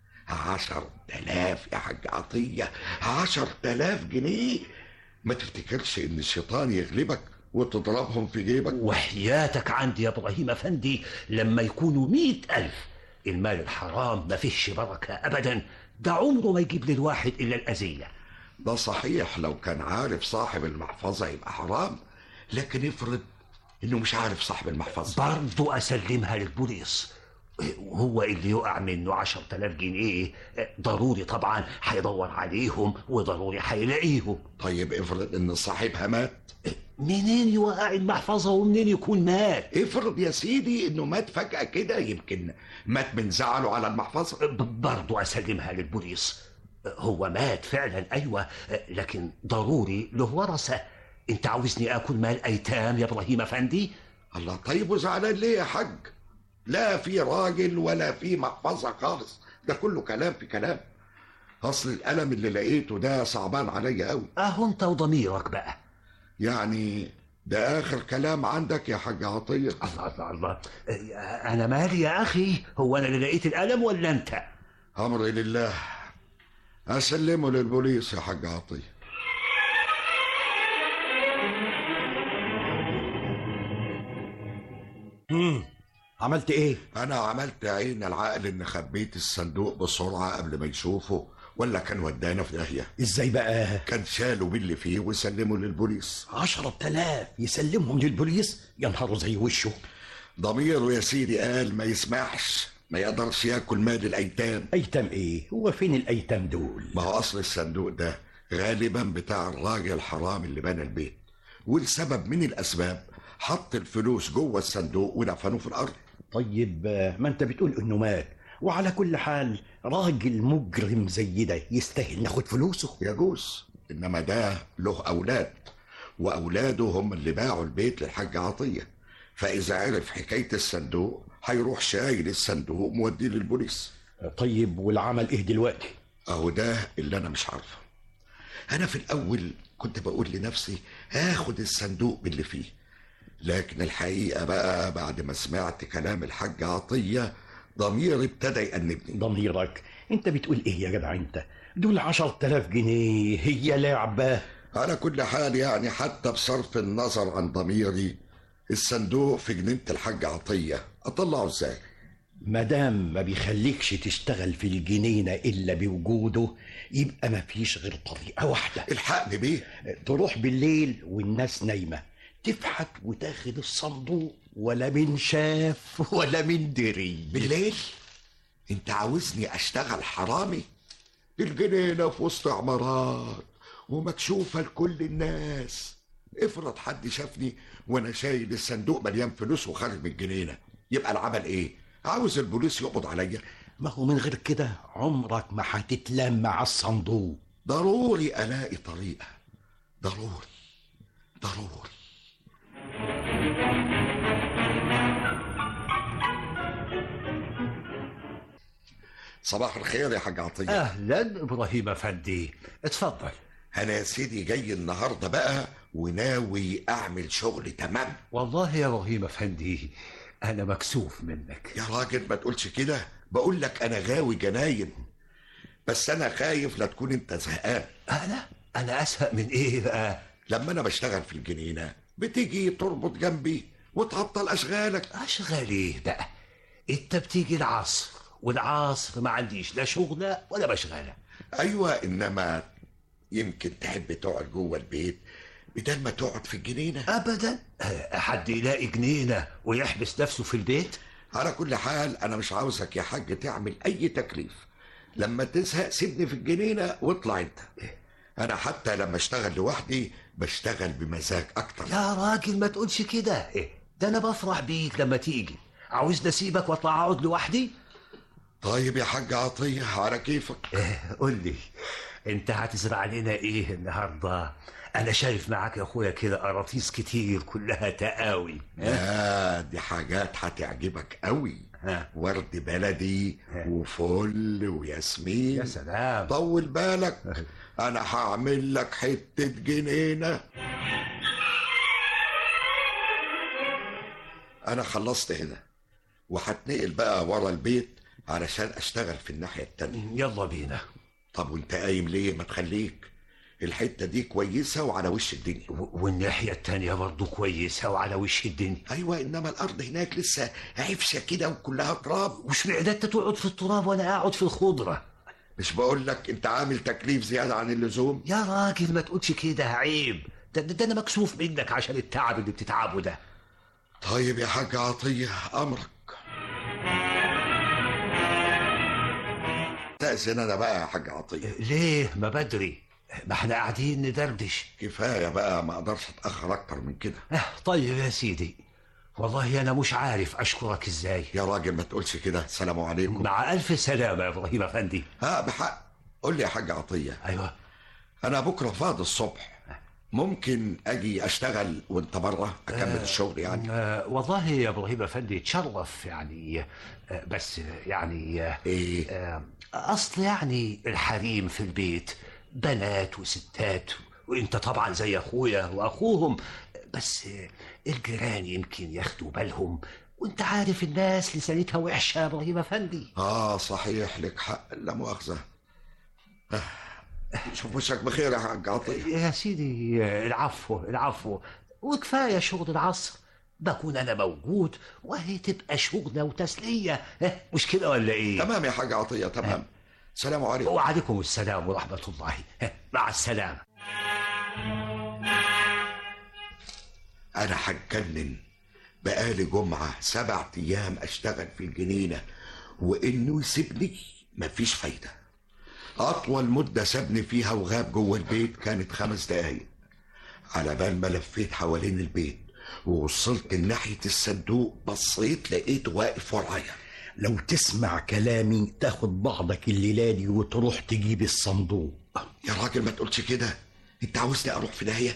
10,000 يا حاج عطية، 10,000 جنيه. ما تفتكرش ان الشيطان يغلبك وتضربهم في جيبك؟ وحياتك عندي يا ابراهيم افندي لما يكونوا 100,000. المال الحرام ما فيهش بركة ابدا، ده عمره ما يجيب للواحد الا الاذية. ده صحيح، لو كان عارف صاحب المحفظة يبقى حرام، لكن افرض انه مش عارف صاحب المحفظة، برضو اسلمها للبوليس. هو اللي يقع منه 10,000 جنيه ضروري طبعا هيدور عليهم وضروري هيلاقيهم. طيب افرض ان صاحبها مات، منين يوقع المحفظة ومنين يكون مات؟ افرض يا سيدي انه مات فجأة كده، يمكن مات من زعله على المحفظة. برضو اسلمها للبوليس. هو مات فعلا ايوه، لكن ضروري له ورثة. انت عاوزني اكل مال ايتام يا ابراهيم افندي؟ الله، طيب وزعلان ليه يا حاج؟ لا في راجل ولا في محفظة خالص، ده كله كلام في كلام. اصل القلم اللي لقيته ده صعبان عليا قوي. اهو انت وضميرك بقى. يعني ده اخر كلام عندك يا حاج عطية؟ الله انا مالي يا اخي، هو انا اللي لقيت القلم ولا انت؟ امري لله، اسلمه للبوليس يا حاج عطية. عملت ايه؟ انا عملت عين العقل ان خبيت الصندوق بسرعة قبل ما يشوفه، ولا كان ودانا في داهية. ازاي بقى؟ كان شاله باللي فيه وسلمه للبوليس. 10,000 يسلمهم للبوليس؟ يا نهاره زي وشه. ضميره يا سيدي قال ما يسمحش، ما يقدرش ياكل مال الايتام. ايتام ايه؟ هو فين الايتام دول؟ ما هو اصل الصندوق ده غالبا بتاع الراجل الحرام اللي بنى البيت، والسبب من الاسباب حط الفلوس جوه الصندوق ودفنوه في الارض. طيب ما انت بتقول انه مات، وعلى كل حال راجل مجرم زي ده يستاهل ناخد فلوسه. يجوز، انما ده له اولاد، واولاده هم اللي باعوا البيت للحاج عطيه، فاذا عرف حكايه الصندوق هيروح شايل الصندوق موديه للبوليس. طيب والعمل ايه دلوقتي؟ اهو ده اللي انا مش عارفه. انا في الاول كنت بقول لنفسي هاخد الصندوق باللي فيه، لكن الحقيقه بقى بعد ما سمعت كلام الحاج عطيه ضميري ابتدى يأنبني. ضميرك؟ انت بتقول ايه يا جدع انت؟ دول 10,000 جنيه هي لعبه. على كل حال يعني حتى بصرف النظر عن ضميري، الصندوق في جنينة الحاج عطية أطلعه ازاي؟ مدام ما بيخليكش تشتغل في الجنينة إلا بوجوده يبقى ما فيش غير طريقة واحدة. الحقني بيه. تروح بالليل والناس نايمة، تفحت وتاخد الصندوق، ولا من شاف ولا من دري. بالليل؟ انت عاوزني اشتغل حرامي؟ الجنينة في وسط عمارات ومكشوفة لكل الناس، افرض حد شافني وانا شايل الصندوق مليان فلوس وخارج من الجنينة، يبقى العمل ايه؟ عاوز البوليس يقبض عليا؟ ما هو من غير كده عمرك ما هتتلام مع الصندوق. ضروري الاقي طريقة، ضروري. صباح الخير يا حاج عطية. اهلا ابراهيم افندي، اتفضل. انا يا سيدي جاي النهارده بقى وناوي اعمل شغل تمام. والله يا ابراهيم افندي انا مكسوف منك. يا راجل ما تقولش كده، بقول لك انا غاوي جناين، بس انا خايف لا تكون انت زهقان. انا ازهق من ايه بقى؟ لما انا بشتغل في الجنينه بتيجي تربط جنبي وتعطل اشغالك. اشغال ايه بقى؟ انت بتيجي العصر والعصر ما عنديش لا شغله ولا بشغله. ايوه، انما يمكن تحب تقعد جوه البيت بدل ما تقعد في الجنينه. ابدا، حد يلاقي جنينه ويحبس نفسه في البيت؟ على كل حال انا مش عاوزك يا حاج تعمل اي تكليف، لما تزهق سيبني في الجنينه واطلع انت. انا حتى لما اشتغل لوحدي بشتغل بمزاج اكتر. يا راجل ما تقولش كده، ده انا بفرح بيك لما تيجي. عاوزني اسيبك واطلع اقعد لوحدي؟ طيب يا حاج عطيه على كيفك. قول لي انت هتزرع لنا ايه النهارده؟ انا شايف معاك يا اخويا كده قراطيس كتير كلها تقاوي. دي حاجات هتعجبك قوي. ورد بلدي وفل وياسمين. يا سلام، طول بالك انا هعمل لك حته جنينه. انا خلصت هنا وهتنقل بقى ورا البيت علشان اشتغل في الناحيه التانيه. يلا بينا. طب وانت قايم ليه؟ ما تخليك، الحته دي كويسه وعلى وش الدنيا، والناحيه التانيه برضه كويسه وعلى وش الدنيا. ايوه، انما الارض هناك لسه عفشه كده وكلها تراب. وش معنى انت تقعد في التراب وانا اقعد في الخضره؟ مش بقول لك انت عامل تكليف زياده عن اللزوم؟ يا راجل ما تقولش كده، عيب. ده انا مكسوف منك عشان التعب اللي بتتعبه ده. طيب يا حاج عطيه امرك. تأذن انا بقى يا حاج عطيه. ليه؟ ما بدري، ما احنا قاعدين ندردش. كفايه بقى، ما اقدرش اتاخر اكتر من كده. طيب يا سيدي، والله انا مش عارف اشكرك ازاي. يا راجل ما تقولش كده. السلام عليكم. مع الف سلامه يا ابراهيم افندي. بحق. قول لي يا حاج عطيه. ايوه، انا بكره فاضي الصبح، ممكن اجي اشتغل وانت بره اكمل الشغل يعني؟ والله يا ابراهيم افندي تشرف يعني، بس يعني ايه؟ اصل يعني الحريم في البيت بنات وستات، وانت طبعا زي اخويا واخوهم، بس الجيران يمكن ياخدوا بالهم، وانت عارف الناس لسانتها وحشه يا ابراهيم افندي. صحيح لك حق، لا مؤاخذه. شوف وشك بخير يا حاج عطيه. يا سيدي العفو، وكفايه شغل العصر، بكون انا موجود وهي تبقى شغله وتسليه، مش كده ولا ايه؟ تمام يا حاج عطيه، تمام. السلام عليكم. وعليكم السلام ورحمه الله. مع السلامه. انا هتجنن، بقالي جمعه 7 ايام اشتغل في الجنينه وانه يسيبني مفيش فايده. اطول مده سابني فيها وغاب جوه البيت كانت 5 دقايق. على بال ما لفيت حوالين البيت ووصلت لناحيه الصندوق بصيت لقيته واقف ورايا. لو تسمع كلامي تاخد بعضك الليلة دي وتروح تجيب الصندوق. يا راجل ما تقولش كده، انت عاوزني اروح في داهية؟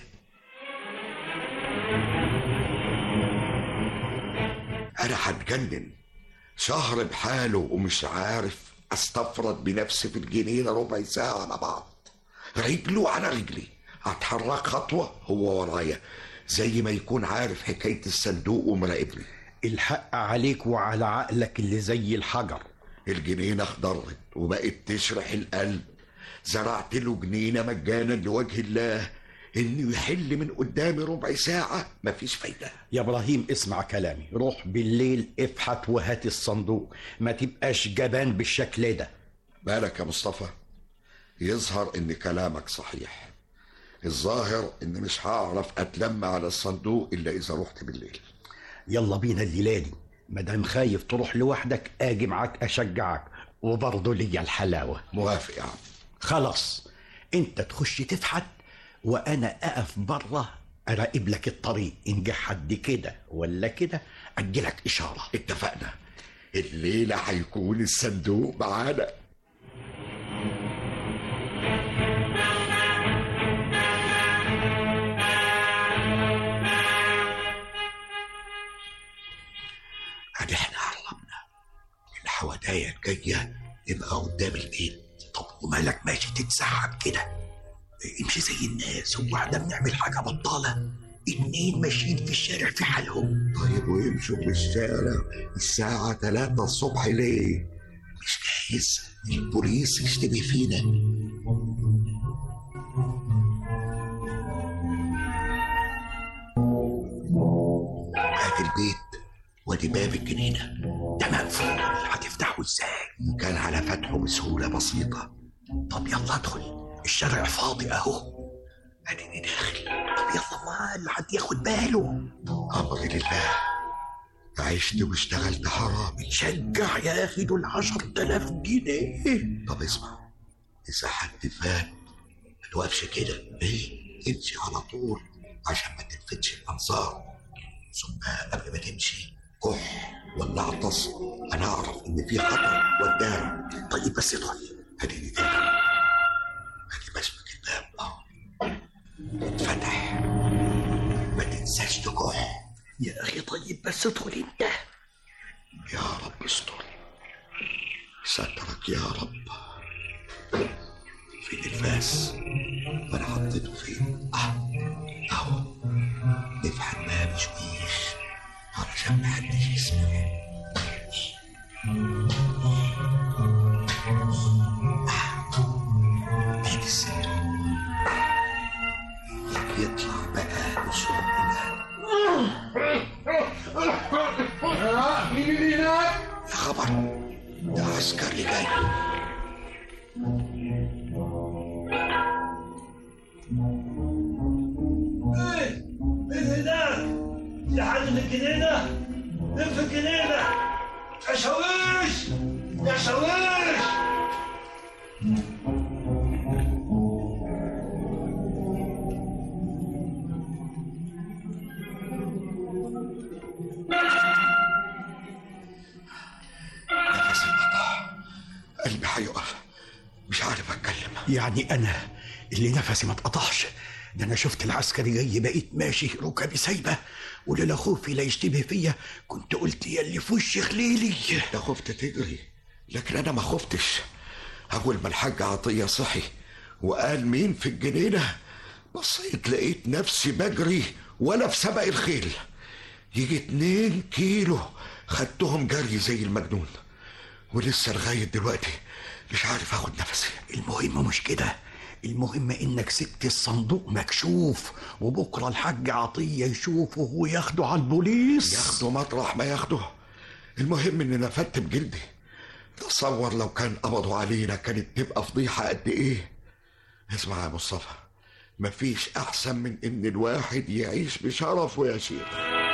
انا هتجنن، شهر بحاله ومش عارف استفرد بنفسي في الجنينة ربع ساعة على بعض، رجله على رجلي، اتحرك خطوة هو ورايا، زي ما يكون عارف حكاية الصندوق ومراقبني. الحق عليك وعلى عقلك اللي زي الحجر. الجنينة اخضرت وبقت تشرح القلب، زرعت له جنينة مجانا لوجه الله، انه يحل من قدامي ربع ساعة مفيش فايدة. يا ابراهيم اسمع كلامي، روح بالليل افحت وهات الصندوق، ما تبقاش جبان بالشكل ده. بالك يا مصطفى، يظهر ان كلامك صحيح، الظاهر ان مش هعرف اتلم على الصندوق الا اذا رحت بالليل. يلا بينا الليلة دي، مادام خايف تروح لوحدك اجي معاك اشجعك، وبرضه ليا الحلاوة. موافق يا عم. خلاص انت تخش تفحت وانا اقف بره اراقب لك الطريق، ان جه حد كده ولا كده اديلك اشاره. اتفقنا، الليله هيكون الصندوق معانا. ادي احنا قربنا، الحوادايه الجايه يبقى قدام البيت. طب ومالك ماشي تتسحب كده؟ امشي زي الناس، هو احنا بنعمل حاجه بطاله؟ اتنين ماشيين في الشارع في حالهم. طيب ويمشوا في الشارع الساعة 3 الصبح ليه؟ مش جايز البوليس يشتبه فينا. هات البيت وادي باب الجنينة، ده مقفول، هتفتحه ازاي؟ كان على فتحه بسهولة بسيطة. طب يلا ادخل، الشارع فاضي اهو. اديني داخل. طب يلا ما حد ياخد باله. امر لله، عشت واشتغلت حرامي. شجع يا اخي، دول 10,000 جنيه. طب اسمع، اذا حد فات ما توقفش كده، ايه امشي على طول عشان ما تلفتش الانظار، ثم قبل ما تمشي كح ولا اعطس، انا اعرف ان في خطر قدام. طيب بس ادخل. اديني داخل، ادي مسمك الباب اهو اتفتح، ما تنساش تكح يا اخي. طيب بس ادخل انت. يا رب استر، سترك يا رب. فين الفاس؟ وانا حطيته فين؟ اهو نفتح الباب شويش علشان محدش يسمع. ادي السر، يطلع بقى بسهولة. مين اللي هناك؟ يا خبر، ده عسكري جاي. مين هناك؟ في حد في الجنينة؟ مين في الجنينة؟ يا شاويش! يا شاويش! نفسي انقطع، قلبي هيقف، مش عارف اتكلم. يعني انا اللي نفسي ما اتقطعش؟ ده انا شفت العسكري جاي بقيت ماشي ركبي سايبه، ولولا خوفي لا يشتبه فيا كنت قلت يا اللي في وش خليلي. انت خفت تجري، لكن انا ما خفتش. اول ما الحاج عطيه صحي وقال مين في الجنينه، بصيت لقيت نفسي بجري ولا في سبق الخيل. يجي 2 كيلو خدتهم جري زي المجنون، ولسه لغايه دلوقتي مش عارف اخد نفسي. المهم مش كده، المهم انك سبت الصندوق مكشوف، وبكره الحاج عطيه يشوفه وياخده على البوليس. ياخده مطرح ما ياخده، المهم اني نفدت بجلدي. تصور لو كان قبضوا علينا كانت تبقى فضيحه قد ايه. اسمع يا مصطفى، مفيش احسن من ان الواحد يعيش بشرف يا شيخ.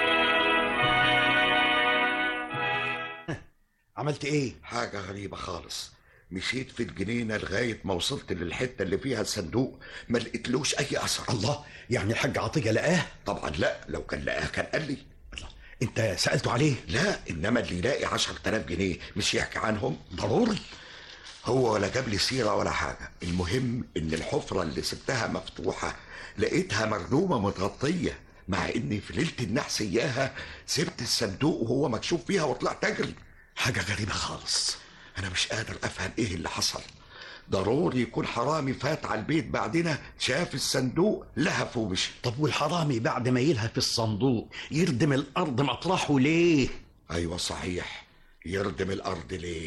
عملت ايه؟ حاجه غريبه خالص. مشيت في الجنينة لغاية ما وصلت للحتة اللي فيها الصندوق، ما لقيتلوش أي أثر. الله، يعني الحاج عطية لقاه؟ طبعا لا، لو كان لقاه كان قال لي. الله، انت سألته عليه؟ لا، انما اللي يلاقي 10,000 جنيه مش يحكي عنهم ضروري. هو ولا جاب لي سيرة ولا حاجة. المهم ان الحفرة اللي سبتها مفتوحة لقيتها مردومة متغطية، مع اني في ليلة النحس اياها سبت الصندوق وهو مكشوف فيها وطلعت اجري. حاجة غريبة خالص. انا مش قادر افهم ايه اللي حصل. ضروري يكون حرامي فات على البيت بعدنا، شاف الصندوق لهف ومشي. طب والحرامي بعد ما يلهف الصندوق يردم الارض مطرحه ليه؟ ايوه صحيح، يردم الارض ليه؟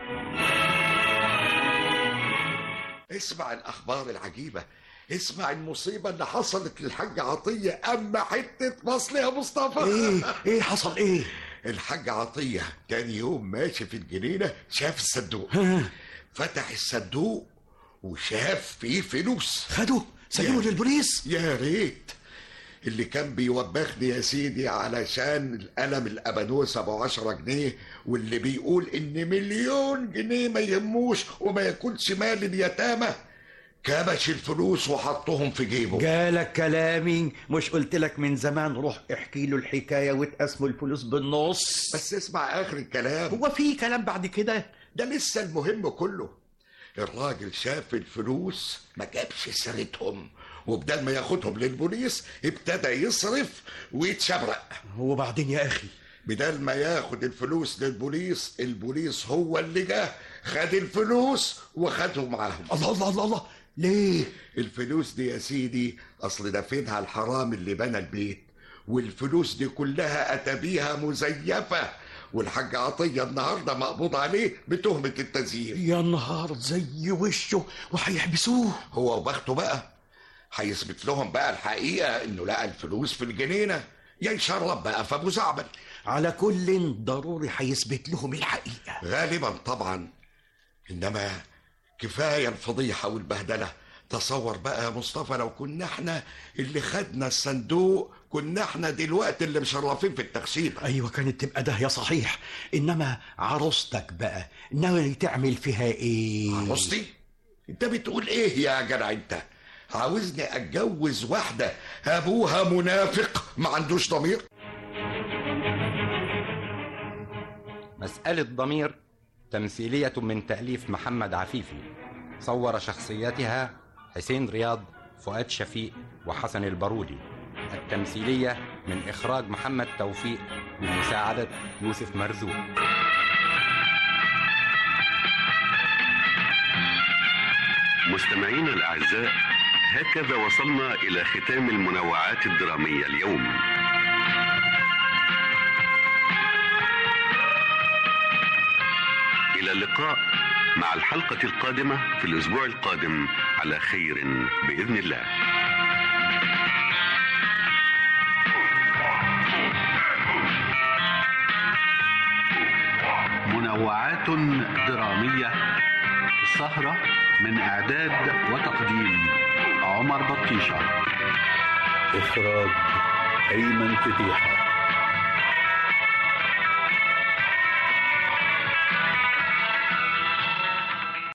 اسمع الاخبار العجيبة، اسمع المصيبة اللي حصلت للحاج عطية. اما حتة مصل يا مصطفى. ايه حصل ايه؟ الحاج عطية كان يوم ماشي في الجنينة شاف الصندوق، فتح الصندوق وشاف فيه فلوس. خدوا سلموا للبوليس؟ يا ريت. اللي كان بيوبخني يا سيدي علشان القلم الابانوس ابو 10 جنيه، واللي بيقول ان 1,000,000 جنيه ما يهموش وما يكونش مال اليتامى، كبش الفلوس وحطهم في جيبه. جالك كلامي؟ مش قلت لك من زمان روح احكي له الحكايه وتقسموا الفلوس بالنص؟ بس اسمع اخر الكلام. هو في كلام بعد كده؟ ده لسه المهم كله. الراجل شاف الفلوس ما جابش سيرتهم، وبدل ما ياخدهم للبوليس ابتدى يصرف ويتشبرق. وبعدين يا اخي؟ بدل ما ياخد الفلوس للبوليس، البوليس هو اللي جه خد الفلوس وخدهم معاهم. الله الله الله الله. ليه؟ الفلوس دي يا سيدي اصل دفنها الحرام اللي بنى البيت، والفلوس دي كلها اتى بيها مزيفه، والحاج عطيه النهارده مقبوض عليه بتهمه التزييف. يا نهار زي وشه، وهيحبسوه. هو وبخته بقى، هيثبت لهم بقى الحقيقه انه لقى الفلوس في الجنينه، يا يشرب بقى في ابو زعبل. على كل ضروري هيثبت لهم الحقيقه غالبا طبعا، انما كفايه الفضيحه والبهدله. تصور بقى يا مصطفى لو كنا احنا اللي خدنا الصندوق، كنا احنا دلوقتي اللي مشرفين في التخشيبه. ايوه كانت تبقى داهيه صحيح. انما عروستك بقى ناوي تعمل فيها ايه؟ عروستي؟ انت بتقول ايه يا جدع انت؟ عاوزني اتجوز واحده ابوها منافق ما عندوش ضمير؟ مسألة ضمير تمثيلية من تأليف محمد عفيفي. صور شخصياتها حسين رياض، فؤاد شفيق، وحسن البارودي. التمثيلية من إخراج محمد توفيق بمساعدة يوسف مرزوق. مستمعينا الأعزاء، هكذا وصلنا إلى ختام المنوعات الدرامية اليوم. إلى اللقاء مع الحلقة القادمة في الأسبوع القادم على خير بإذن الله. منوعات درامية، السهرة من إعداد وتقديم عمر بطيشة، إخراج أيمن فتيحة.